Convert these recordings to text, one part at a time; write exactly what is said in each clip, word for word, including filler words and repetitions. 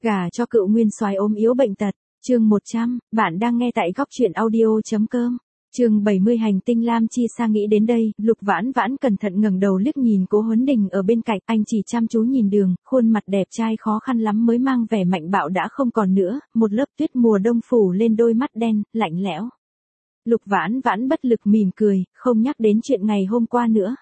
Gả cho cựu nguyên soái ốm yếu bệnh tật, chương một trăm, bạn đang nghe tại góc truyện audio.com. Chương bảy mươi hành tinh Lam Chi Sa nghĩ đến đây, Lục Vãn Vãn cẩn thận ngẩng đầu liếc nhìn Cố Huấn Đình ở bên cạnh, anh chỉ chăm chú nhìn đường, khuôn mặt đẹp trai khó khăn lắm mới mang vẻ mạnh bạo đã không còn nữa, một lớp tuyết mùa đông phủ lên đôi mắt đen, lạnh lẽo. Lục Vãn Vãn bất lực mỉm cười, không nhắc đến chuyện ngày hôm qua nữa.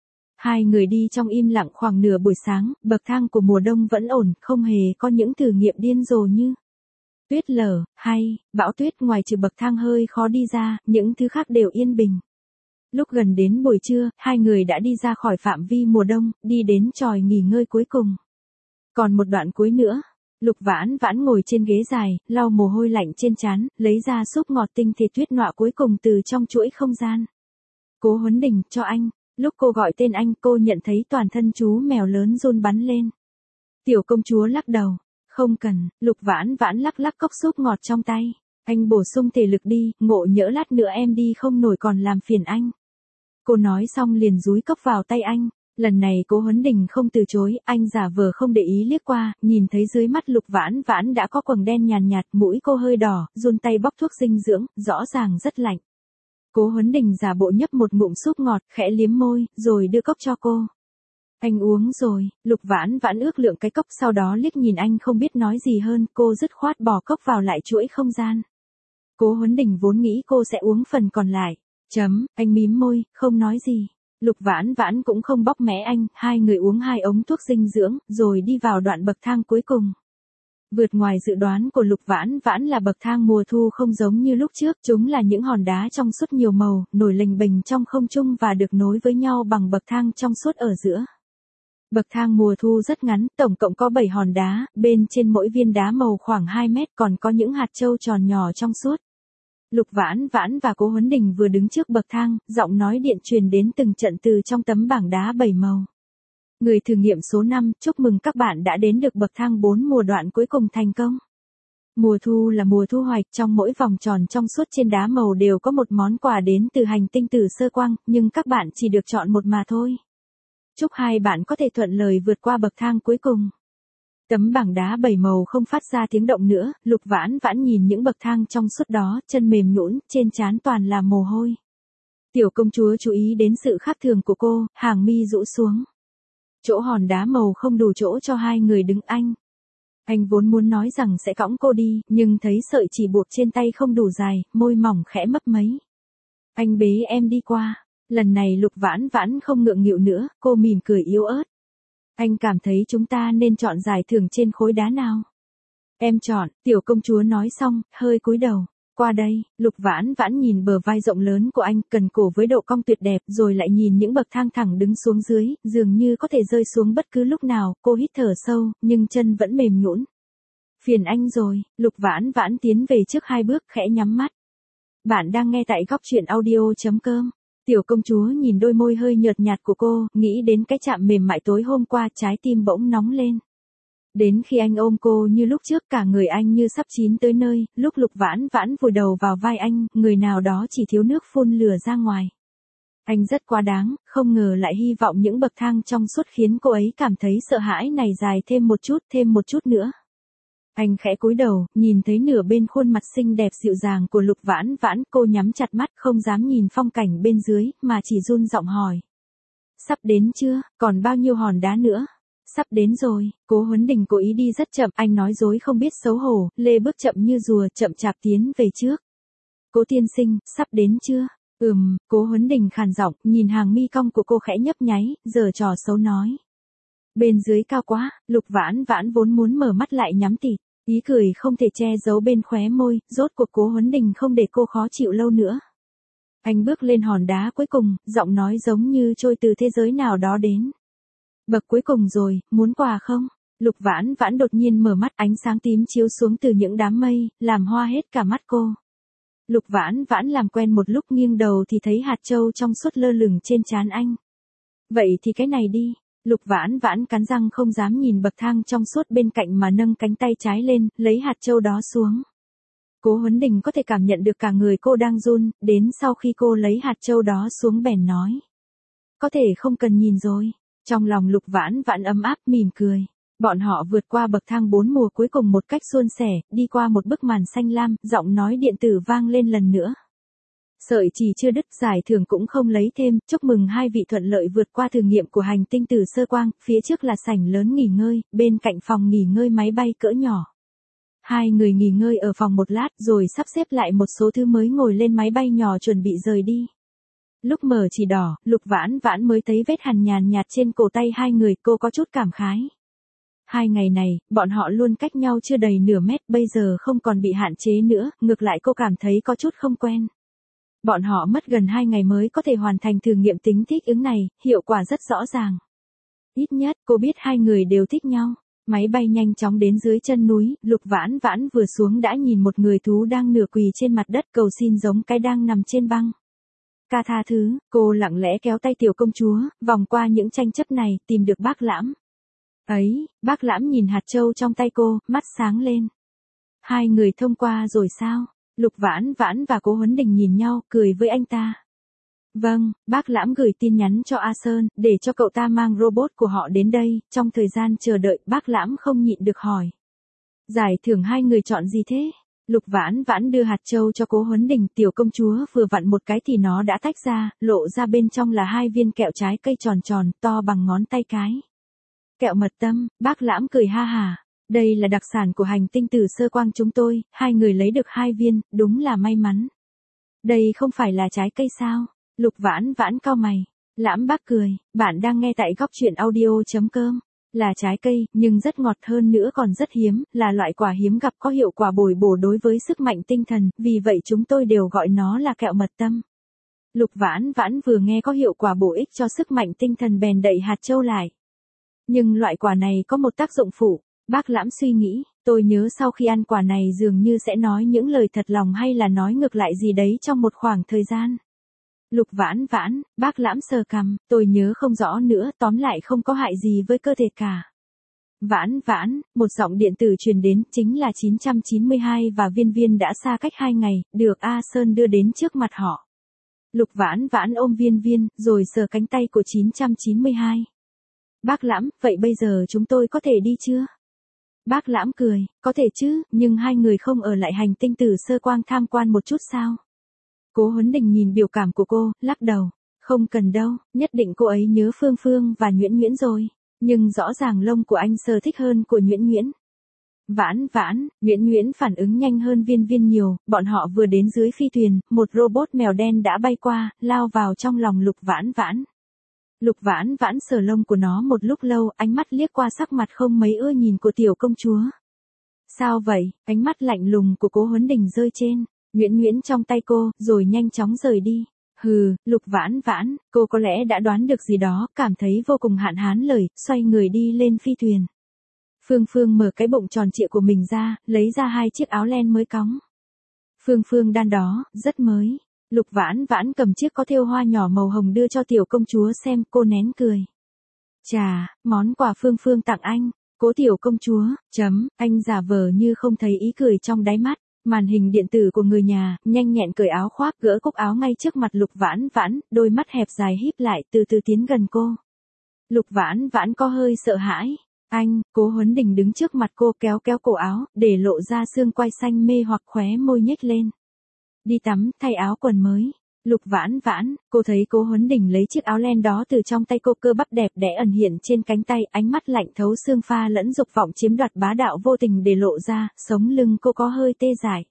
Hai người đi trong im lặng khoảng nửa buổi sáng, bậc thang của mùa đông vẫn ổn, không hề có những thử nghiệm điên rồ như tuyết lở, hay bão tuyết. Ngoài trừ bậc thang hơi khó đi ra, những thứ khác đều yên bình. Lúc gần đến buổi trưa, hai người đã đi ra khỏi phạm vi mùa đông, đi đến chòi nghỉ ngơi cuối cùng. Còn một đoạn cuối nữa, Lục Vãn Vãn ngồi trên ghế dài, lau mồ hôi lạnh trên trán, lấy ra xúc ngọt tinh thể tuyết nọa cuối cùng từ trong chuỗi không gian. Cố Huấn Đình, cho anh. Lúc cô gọi tên anh, cô nhận thấy toàn thân chú mèo lớn run bắn lên. Tiểu công chúa lắc đầu. Không cần. Lục Vãn Vãn lắc lắc cốc súp ngọt trong tay. Anh bổ sung thể lực đi, ngộ nhỡ lát nữa em đi không nổi còn làm phiền anh. Cô nói xong liền dúi cốc vào tay anh. Lần này Cố Huấn Đình không từ chối, anh giả vờ không để ý liếc qua, nhìn thấy dưới mắt Lục Vãn Vãn đã có quầng đen nhàn nhạt, mũi cô hơi đỏ, run tay bóc thuốc dinh dưỡng, rõ ràng rất lạnh. Cố Huấn Đình giả bộ nhấp một ngụm súp ngọt, khẽ liếm môi, rồi đưa cốc cho cô. Anh uống rồi. Lục Vãn Vãn ước lượng cái cốc, sau đó liếc nhìn anh không biết nói gì hơn, cô dứt khoát bỏ cốc vào lại chuỗi không gian. Cố Huấn Đình vốn nghĩ cô sẽ uống phần còn lại. Chấm, anh mím môi, không nói gì. Lục Vãn Vãn cũng không bóc mẽ anh, hai người uống hai ống thuốc dinh dưỡng, rồi đi vào đoạn bậc thang cuối cùng. Vượt ngoài dự đoán của Lục Vãn Vãn là bậc thang mùa thu không giống như lúc trước, chúng là những hòn đá trong suốt nhiều màu, nổi lềnh bềnh trong không trung và được nối với nhau bằng bậc thang trong suốt ở giữa. Bậc thang mùa thu rất ngắn, tổng cộng có bảy hòn đá, bên trên mỗi viên đá màu khoảng hai mét, còn có những hạt châu tròn nhỏ trong suốt. Lục Vãn Vãn và Cố Huấn Đình vừa đứng trước bậc thang, giọng nói điện truyền đến từng trận từ trong tấm bảng đá bảy màu. Người thử nghiệm số năm, chúc mừng các bạn đã đến được bậc thang bốn mùa đoạn cuối cùng thành công. Mùa thu là mùa thu hoạch, trong mỗi vòng tròn trong suốt trên đá màu đều có một món quà đến từ hành tinh Tử Sơ Quang, nhưng các bạn chỉ được chọn một mà thôi. Chúc hai bạn có thể thuận lời vượt qua bậc thang cuối cùng. Tấm bảng đá bảy màu không phát ra tiếng động nữa, Lục Vãn Vãn nhìn những bậc thang trong suốt đó, chân mềm nhũn, trên trán toàn là mồ hôi. Tiểu công chúa chú ý đến sự khác thường của cô, hàng mi rũ xuống. Chỗ hòn đá màu không đủ chỗ cho hai người đứng anh. Anh vốn muốn nói rằng sẽ cõng cô đi, nhưng thấy sợi chỉ buộc trên tay không đủ dài, môi mỏng khẽ mấp máy. Anh bế em đi qua. Lần này Lục Vãn Vãn không ngượng nghịu nữa, cô mỉm cười yếu ớt. Anh cảm thấy chúng ta nên chọn giải thưởng trên khối đá nào? Em chọn, tiểu công chúa nói xong, hơi cúi đầu. Qua đây, Lục Vãn Vãn nhìn bờ vai rộng lớn của anh, cần cổ với độ cong tuyệt đẹp, rồi lại nhìn những bậc thang thẳng đứng xuống dưới, dường như có thể rơi xuống bất cứ lúc nào. Cô hít thở sâu, nhưng chân vẫn mềm nhũn. Phiền anh rồi. Lục Vãn Vãn tiến về trước hai bước, khẽ nhắm mắt. Bạn đang nghe tại góc truyện audio.com. Tiểu công chúa nhìn đôi môi hơi nhợt nhạt của cô, nghĩ đến cái chạm mềm mại tối hôm qua, trái tim bỗng nóng lên. Đến khi anh ôm cô như lúc trước, cả người anh như sắp chín tới nơi, lúc Lục Vãn Vãn vùi đầu vào vai anh, người nào đó chỉ thiếu nước phun lửa ra ngoài. Anh rất quá đáng, không ngờ lại hy vọng những bậc thang trong suốt khiến cô ấy cảm thấy sợ hãi này dài thêm một chút, thêm một chút nữa. Anh khẽ cúi đầu, nhìn thấy nửa bên khuôn mặt xinh đẹp dịu dàng của Lục Vãn Vãn, cô nhắm chặt mắt, không dám nhìn phong cảnh bên dưới, mà chỉ run giọng hỏi. Sắp đến chưa, còn bao nhiêu hòn đá nữa? Sắp đến rồi. Cố Huấn Đình cố ý đi rất chậm, anh nói dối không biết xấu hổ, lê bước chậm như rùa, chậm chạp tiến về trước. Cố tiên sinh, sắp đến chưa? Ừm, Cố Huấn Đình khàn giọng, nhìn hàng mi cong của cô khẽ nhấp nháy, giở trò xấu nói. Bên dưới cao quá. Lục Vãn Vãn vốn muốn mở mắt lại nhắm tịt. Ý cười không thể che giấu bên khóe môi, rốt cuộc Cố Huấn Đình không để cô khó chịu lâu nữa. Anh bước lên hòn đá cuối cùng, giọng nói giống như trôi từ thế giới nào đó đến. Bậc cuối cùng rồi, muốn quà không? Lục Vãn Vãn đột nhiên mở mắt, ánh sáng tím chiếu xuống từ những đám mây, làm hoa hết cả mắt cô. Lục Vãn Vãn làm quen một lúc, nghiêng đầu thì thấy hạt châu trong suốt lơ lửng trên trán anh. Vậy thì cái này đi. Lục Vãn Vãn cắn răng không dám nhìn bậc thang trong suốt bên cạnh mà nâng cánh tay trái lên, lấy hạt châu đó xuống. Cố Huấn Đình có thể cảm nhận được cả người cô đang run, đến sau khi cô lấy hạt châu đó xuống bèn nói. Có thể không cần nhìn rồi. Trong lòng Lục Vãn Vãn ấm áp mỉm cười. Bọn họ vượt qua bậc thang bốn mùa cuối cùng một cách suôn sẻ, đi qua một bức màn xanh lam, giọng nói điện tử vang lên lần nữa. Sợi chỉ chưa đứt, giải thưởng cũng không lấy thêm, chúc mừng hai vị thuận lợi vượt qua thử nghiệm của hành tinh từ sơ quang, phía trước là sảnh lớn nghỉ ngơi, bên cạnh phòng nghỉ ngơi máy bay cỡ nhỏ. Hai người nghỉ ngơi ở phòng một lát rồi sắp xếp lại một số thứ mới ngồi lên máy bay nhỏ chuẩn bị rời đi. Lúc mở chỉ đỏ, Lục Vãn Vãn mới thấy vết hằn nhàn nhạt trên cổ tay hai người, cô có chút cảm khái. Hai ngày này, bọn họ luôn cách nhau chưa đầy nửa mét, bây giờ không còn bị hạn chế nữa, ngược lại cô cảm thấy có chút không quen. Bọn họ mất gần hai ngày mới có thể hoàn thành thử nghiệm tính thích ứng này, hiệu quả rất rõ ràng. Ít nhất, cô biết hai người đều thích nhau. Máy bay nhanh chóng đến dưới chân núi, Lục Vãn Vãn vừa xuống đã nhìn một người thú đang nửa quỳ trên mặt đất cầu xin giống cái đang nằm trên băng. Ca tha thứ, cô lặng lẽ kéo tay tiểu công chúa, vòng qua những tranh chấp này, tìm được bác Lãm. Ấy, bác Lãm nhìn hạt châu trong tay cô, mắt sáng lên. Hai người thông qua rồi sao? Lục Vãn Vãn và Cố Huấn Đình nhìn nhau, cười với anh ta. Vâng, bác Lãm gửi tin nhắn cho A Sơn, để cho cậu ta mang robot của họ đến đây, trong thời gian chờ đợi, bác Lãm không nhịn được hỏi. Giải thưởng hai người chọn gì thế? Lục Vãn Vãn đưa hạt châu cho Cố Huấn Đình, tiểu công chúa vừa vặn một cái thì nó đã tách ra, lộ ra bên trong là hai viên kẹo trái cây tròn tròn, to bằng ngón tay cái. Kẹo mật tâm, bác Lãm cười ha hà. Đây là đặc sản của hành tinh từ sơ quang chúng tôi, hai người lấy được hai viên, đúng là may mắn. Đây không phải là trái cây sao? Lục Vãn Vãn cau mày. Lãm bác cười, bạn đang nghe tại góc truyện audio.com. Là trái cây, nhưng rất ngọt hơn nữa còn rất hiếm, là loại quả hiếm gặp có hiệu quả bồi bổ đối với sức mạnh tinh thần, vì vậy chúng tôi đều gọi nó là kẹo mật tâm. Lục Vãn Vãn vừa nghe có hiệu quả bổ ích cho sức mạnh tinh thần bèn đậy hạt châu lại. Nhưng loại quả này có một tác dụng phụ. Bác Lãm suy nghĩ, tôi nhớ sau khi ăn quả này dường như sẽ nói những lời thật lòng hay là nói ngược lại gì đấy trong một khoảng thời gian. Lục Vãn Vãn, bác Lãm sờ cằm, tôi nhớ không rõ nữa, tóm lại không có hại gì với cơ thể cả. Vãn Vãn, một giọng điện tử truyền đến, chính là chín trăm chín mươi hai và Viên Viên đã xa cách hai ngày, được A Sơn đưa đến trước mặt họ. Lục Vãn Vãn ôm Viên Viên, rồi sờ cánh tay của chín trăm chín mươi hai. Bác Lãm, vậy bây giờ chúng tôi có thể đi chưa? Bác Lãm cười, có thể chứ, nhưng hai người không ở lại hành tinh từ sơ quang tham quan một chút sao? Cố Huấn Đình nhìn biểu cảm của cô, lắc đầu. Không cần đâu, nhất định cô ấy nhớ Phương Phương và Nhuyễn Nhuyễn rồi. Nhưng rõ ràng lông của anh sờ thích hơn của Nhuyễn Nhuyễn. Vãn Vãn, Nhuyễn Nhuyễn phản ứng nhanh hơn Viên Viên nhiều, bọn họ vừa đến dưới phi thuyền, một robot mèo đen đã bay qua, lao vào trong lòng Lục Vãn Vãn. Lục Vãn Vãn sờ lông của nó một lúc lâu, ánh mắt liếc qua sắc mặt không mấy ưa nhìn của tiểu công chúa. Sao vậy? Ánh mắt lạnh lùng của Cố Huấn Đình rơi trên Nhuyễn Nhuyễn trong tay cô, rồi nhanh chóng rời đi. Hừ, Lục Vãn Vãn, cô có lẽ đã đoán được gì đó, cảm thấy vô cùng hạn hán lời, xoay người đi lên phi thuyền. Phương Phương mở cái bụng tròn trịa của mình ra, lấy ra hai chiếc áo len mới cóng. Phương Phương đan đó, rất mới. Lục Vãn Vãn cầm chiếc có thêu hoa nhỏ màu hồng đưa cho tiểu công chúa xem, cô nén cười. Chà, món quà Phương Phương tặng anh. Cố tiểu công chúa, chấm, anh giả vờ như không thấy ý cười trong đáy mắt. Màn hình điện tử của người nhà, nhanh nhẹn cởi áo khoác, gỡ cúc áo ngay trước mặt Lục Vãn Vãn, đôi mắt hẹp dài híp lại, từ từ tiến gần cô. Lục Vãn Vãn có hơi sợ hãi. Anh, Cố Huấn Đình đứng trước mặt cô kéo kéo cổ áo, để lộ ra xương quai xanh mê hoặc khóe môi nhếch lên. Đi tắm, thay áo quần mới. Lục Vãn Vãn, cô thấy Cố Huấn Đình lấy chiếc áo len đó từ trong tay cô, cơ bắp đẹp đẽ ẩn hiện trên cánh tay, ánh mắt lạnh thấu xương pha lẫn dục vọng chiếm đoạt bá đạo vô tình để lộ ra, sống lưng cô có hơi tê dại.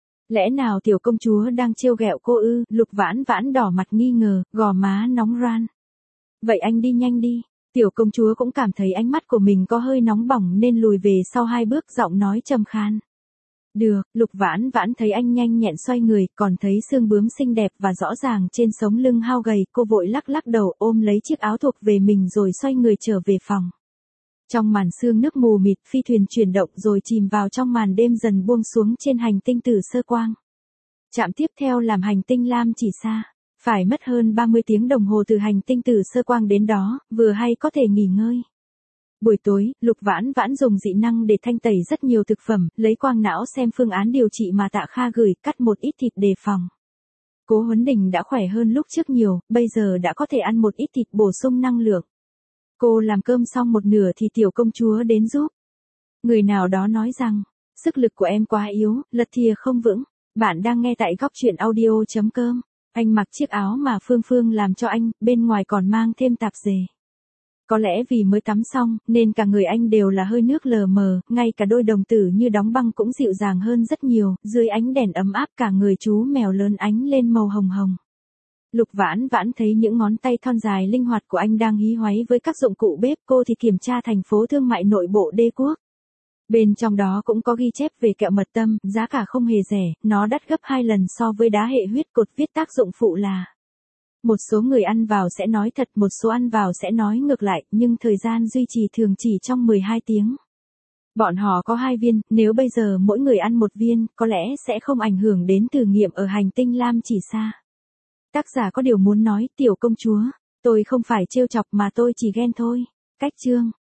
Lẽ nào tiểu công chúa đang trêu ghẹo cô ư? Lục Vãn Vãn đỏ mặt nghi ngờ, gò má nóng ran. Vậy anh đi nhanh đi. Tiểu công chúa cũng cảm thấy ánh mắt của mình có hơi nóng bỏng nên lùi về sau hai bước, giọng nói trầm khan. Được, Lục Vãn Vãn thấy anh nhanh nhẹn xoay người, còn thấy xương bướm xinh đẹp và rõ ràng trên sống lưng hao gầy, cô vội lắc lắc đầu ôm lấy chiếc áo thuộc về mình rồi xoay người trở về phòng. Trong màn sương nước mù mịt, phi thuyền chuyển động rồi chìm vào trong màn đêm dần buông xuống trên hành tinh từ sơ quang. Trạm tiếp theo làm hành tinh Lam Chỉ Sa. Phải mất hơn ba mươi tiếng đồng hồ từ hành tinh từ sơ quang đến đó, vừa hay có thể nghỉ ngơi. Buổi tối, Lục Vãn Vãn dùng dị năng để thanh tẩy rất nhiều thực phẩm, lấy quang não xem phương án điều trị mà Tạ Kha gửi, cắt một ít thịt đề phòng. Cố Huấn Đình đã khỏe hơn lúc trước nhiều, bây giờ đã có thể ăn một ít thịt bổ sung năng lượng. Cô làm cơm xong một nửa thì tiểu công chúa đến giúp. Người nào đó nói rằng, sức lực của em quá yếu, lật thìa không vững. Bạn đang nghe tại góc chuyện audio chấm com. Anh mặc chiếc áo mà Phương Phương làm cho anh, bên ngoài còn mang thêm tạp dề. Có lẽ vì mới tắm xong, nên cả người anh đều là hơi nước lờ mờ, ngay cả đôi đồng tử như đóng băng cũng dịu dàng hơn rất nhiều, dưới ánh đèn ấm áp cả người chú mèo lớn ánh lên màu hồng hồng. Lục Vãn Vãn thấy những ngón tay thon dài linh hoạt của anh đang hí hoáy với các dụng cụ bếp, cô thì kiểm tra thành phố thương mại nội bộ đế quốc. Bên trong đó cũng có ghi chép về kẹo mật tâm, giá cả không hề rẻ, nó đắt gấp hai lần so với đá hệ huyết cột, viết tác dụng phụ là: một số người ăn vào sẽ nói thật, một số ăn vào sẽ nói ngược lại, nhưng thời gian duy trì thường chỉ trong mười hai tiếng. Bọn họ có hai viên, nếu bây giờ mỗi người ăn một viên, có lẽ sẽ không ảnh hưởng đến thử nghiệm ở hành tinh Lam Chỉ Sa. Tác giả có điều muốn nói, tiểu công chúa, tôi không phải trêu chọc mà tôi chỉ ghen thôi. Cách chương